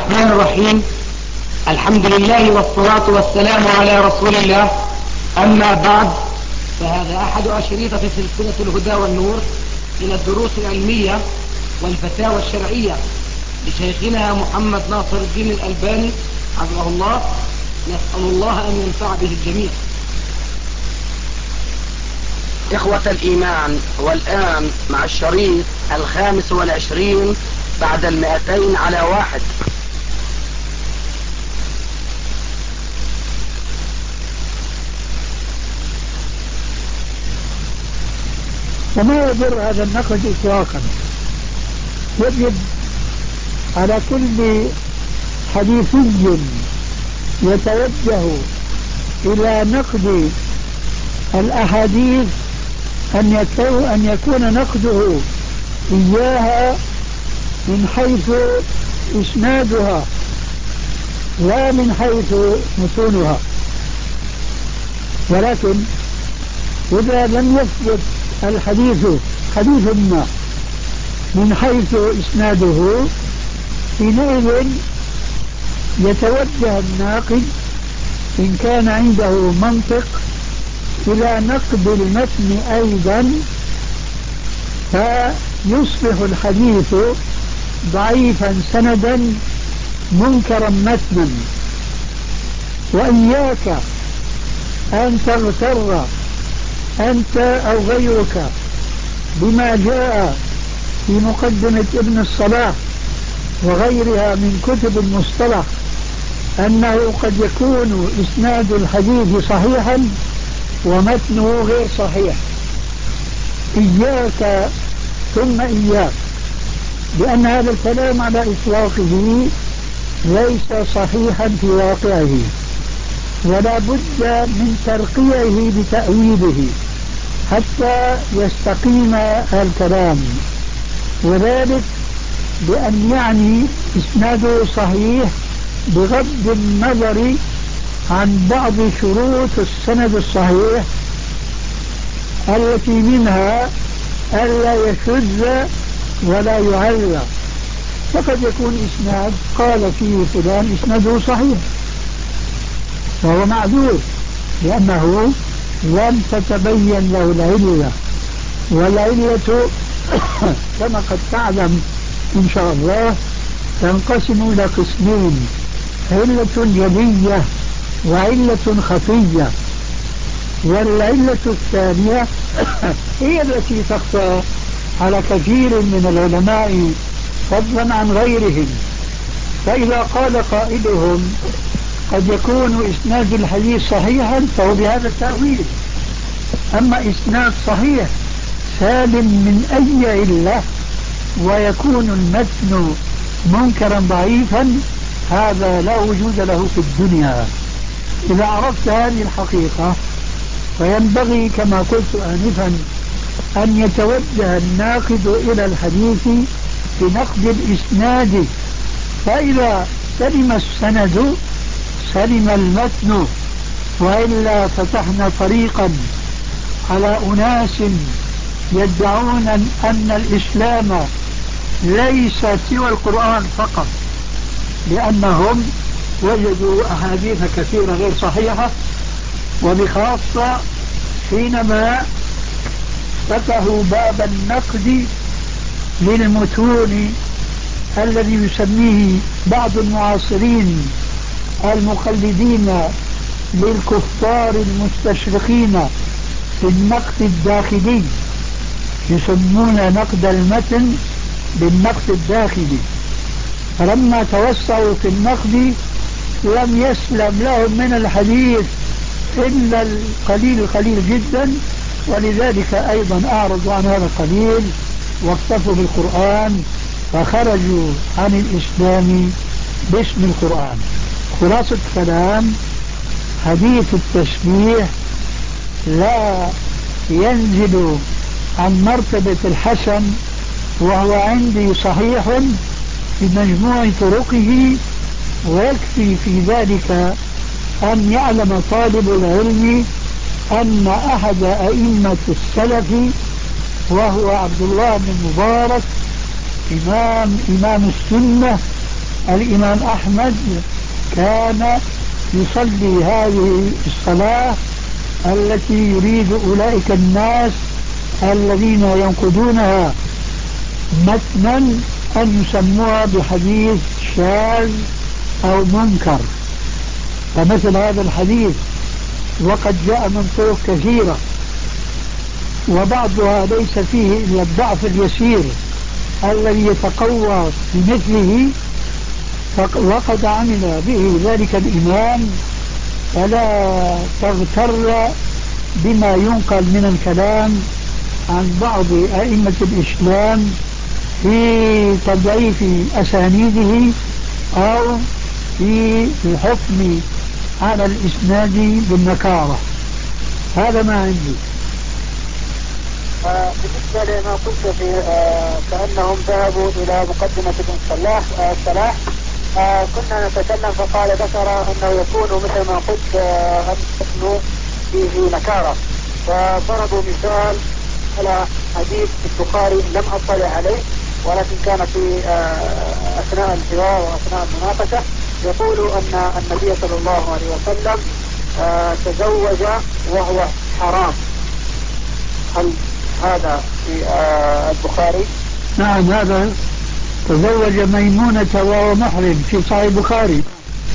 الرحمن الرحيم. الحمد لله والصلاة والسلام على رسول الله. أما بعد، فهذا أحد أشريطة سلسلة الهدى والنور إلى الدروس العلمية والفتاوى الشرعية لشيخنا محمد ناصر الدين الألباني حفظه الله. نسأل الله أن ينفع به الجميع. إخوة الإيمان، والآن مع الشريط 25 بعد 200 على 1. وما يضر هذا النقد إطلاقا. يجب على كل حديثي يتوجه إلى نقد الأحاديث أن يكون نقده إياها من حيث إسنادها لا من حيث متونها. ولكن إذا لم يثبت الحديث حديث ما من حيث إسناده، حينئذ يتوجه الناقد إن كان عنده منطق إلى نقد المتن أيضا، فيصبح الحديث ضعيفا سندا منكرا متنا. وإياك أن تغتر أنت أو غيرك بما جاء في مقدمة ابن الصلاح وغيرها من كتب المصطلح أنه قد يكون إسناد الحديث صحيحا ومتنه غير صحيح. إياك ثم إياك، لأن هذا الكلام على إطلاقه ليس صحيحا في واقعه، ولا بد من ترقيه بتأويله حتى يستقيم الكلام، وذلك بأن يعني إسناده صحيح بغض النظر عن بعض شروط السند الصحيح التي منها ألا يشذ ولا يعلى. فقد يكون إسناد قال فيه فلان إسناده صحيح وهو معذور لأنه لم تتبين له العلة، والعلة كما قد تعلم إن شاء الله تنقسم إلى قسمين: علة جلية وعلة خفية. والعلة الثانية هي التي تخفى على كثير من العلماء فضلا عن غيرهم. فإذا قال قائلهم قد يكون إسناد الحديث صحيحا فهو بهذا التأويل. أما إسناد صحيح سالم من أي علة ويكون المتن منكرا ضعيفا، هذا لا وجود له في الدنيا. إذا عرفت هذه الحقيقة فينبغي كما قلت آنفا أن يتوجه الناقد إلى الحديث بنقد الإسناد، فإذا سلم السند سلم المتن، وإلا فتحنا طريقا على أناس يدعون أن الإسلام ليس سوى القرآن فقط، لأنهم وجدوا أحاديث كثيرة غير صحيحة، وبخاصة حينما فتحوا باب النقد للمتون الذي يسميه بعض المعاصرين المقلدين للكفار المستشرقين في النقد الداخلي، يسمون نقد المتن بالنقد الداخلي. فلما توسعوا في النقد لم يسلم لهم من الحديث إلا القليل جدا، ولذلك أيضا أعرضوا عن هذا القليل واكتفوا بالقرآن فخرجوا عن الإسلام باسم القرآن. خلاصة الكلام: حديث التشبيه لا ينزل عن مرتبة الحسن، وهو عندي صحيح في مجموع طرقه، ويكفي في ذلك أن يعلم طالب العلم أن أحد أئمة السلف وهو عبد الله بن مبارك إمام السنة الإمام أحمد كان يصلي هذه الصلاة التي يريد أولئك الناس الذين ينقضونها متنا أن يسموها بحديث شاذ أو منكر. فمثل هذا الحديث وقد جاء من طرق كثيرة وبعضها ليس فيه إلا الضعف اليسير الذي يتقوى بمثله، وقد عمل به ذلك الإمام، فلا تغتر بما ينقل من الكلام عن بعض أئمة الإسلام في تضعيف أسانيده أو في الحكم على الإسناد بالنكارة. هذا ما عندي. بالنسبة لما قلت في كأنهم ذهبوا إلى مقدمة ابن الصلاح كنا نتكلم فقال ذكر أنه يكون مثل ما قلت أنه فيه نكارة، فضربوا مثال على حديث البخاري لم أطلع عليه ولكن كان في أثناء الحوار وأثناء المناقشة يقول أن النبي صلى الله عليه وسلم تزوج وهو حرام. هل هذا في البخاري؟ نعم، هذا تزوج ميمونة وهو محرم في صحيح البخاري.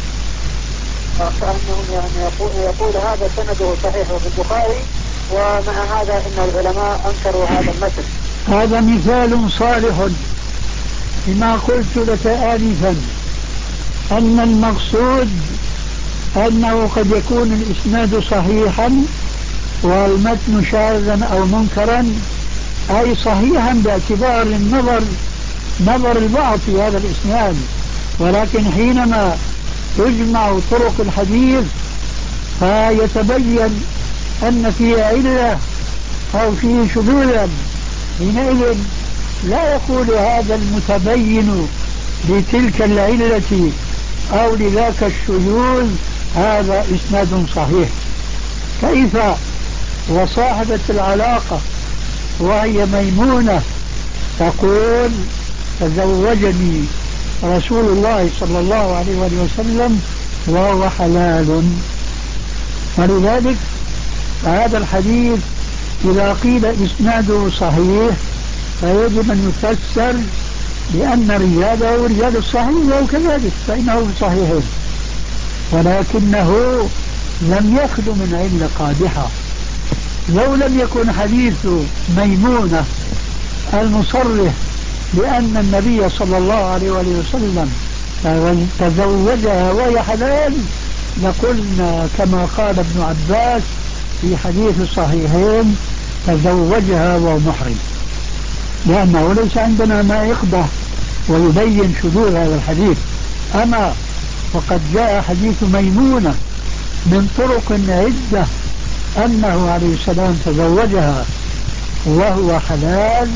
كأنه يعني يقول هذا سنده صحيح في البخاري، ومع هذا إن العلماء أنكروا هذا المثل. هذا مثال صالح لما قلت لك آنفا، أن المقصود أنه قد يكون الإسناد صحيحا والمتن شاذا أو منكرا، أي صحيحا باعتبار نظر البعض في هذا الإسناد، ولكن حينما تجمع طرق الحديث فيتبين أن فيه علة أو فيه شذوذا، حينئذ لا يقول هذا المتبين لتلك العلة أو لذاك الشذوذ هذا إسناد صحيح. كيف وصاحبة العلاقة وهي ميمونة تقول تزوجني رسول الله صلى الله عليه وسلم وهو حلال؟ ولذلك هذا الحديث إذا قيل إسناده صحيح فيجب أن يفسر لأن رجاله رجال الصحيح وهو كذلك فإنه صحيح، ولكنه لم يخلو من علة قادحة. لو لم يكن حديث ميمونة المصرح بأن النبي صلى الله عليه وسلم تزوجها وهي حلال لقلنا كما قال ابن عباس في حديث الصحيحين تزوجها وهو محرم، لأنه ليس عندنا ما يقضح ويبين شذوذ هذا الحديث. أما وقد جاء حديث ميمونة من طرق عدة أنه عليه السلام تزوجها وهو حلال.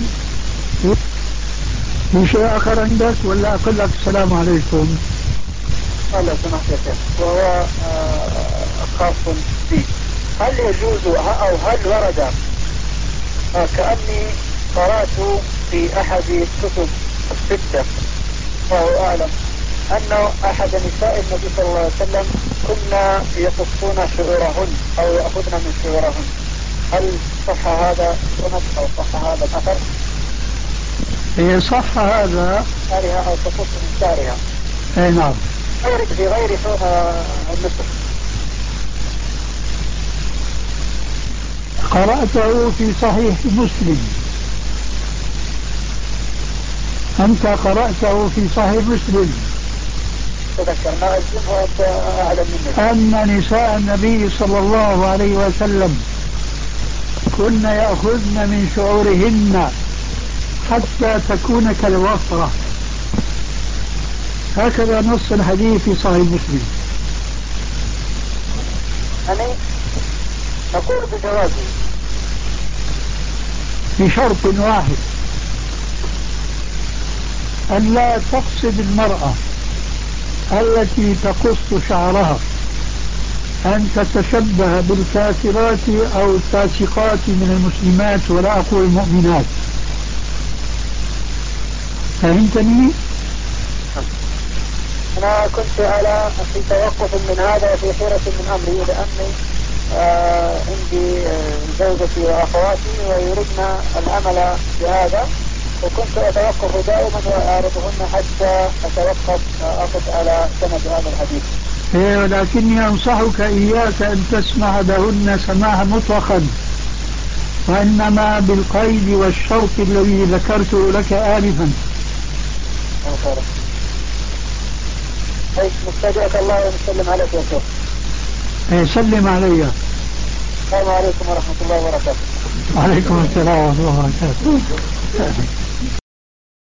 في شيء آخر عندك ولا أقول لك السلام عليكم؟ الله سمحت يا شيخ، وهو خاص بي. هل يجوز أو هل ورد كأني قرأت في أحد الكتب الستة وهو أعلم أنه أحد نساء النبي صلى الله عليه وسلم كنا يقصون شعورهن أو يأخذن من شعورهن، هل صح هذا السند أو صح هذا الأثر؟ صح هذا شعرها أو تقص من شعرها. نعم. في غير النسخ. قرأته في صحيح مسلم. أنت قرأته في صحيح مسلم. تذكرنا أجل وأنت أعلم منك. أن نساء النبي صلى الله عليه وسلم كن يأخذن من شعورهن حتى تكون كالوفرة، هكذا نص الحديث في صحيح مسلم. يعني نقول بجوازه بشرط واحد، أن لا تقصد المرأة التي تقص شعرها أن تتشبه بالكافرات أو الفاسقات من المسلمات ولا أقول المؤمنات. فهمتني؟ أنا كنت في توقف من هذا وفي حيرة من أمري، لأني عندي زوجتي وأخواتي ويردن العمل بهذا، وكنت أتوقف دائما وأعرضهن حتى أتوقف أقف على سند هذا الحديث. ولكني أنصحك إياك أن تسمع لهن سماعا مطلقا، وإنما بالقيد والشرط الذي ذكرته لك آنفا. مستودعك الله ونسلم عليك يا شيخ. سلم علي. السلام عليكم ورحمة الله وبركاته. وعليكم السلام ورحمة الله وبركاته.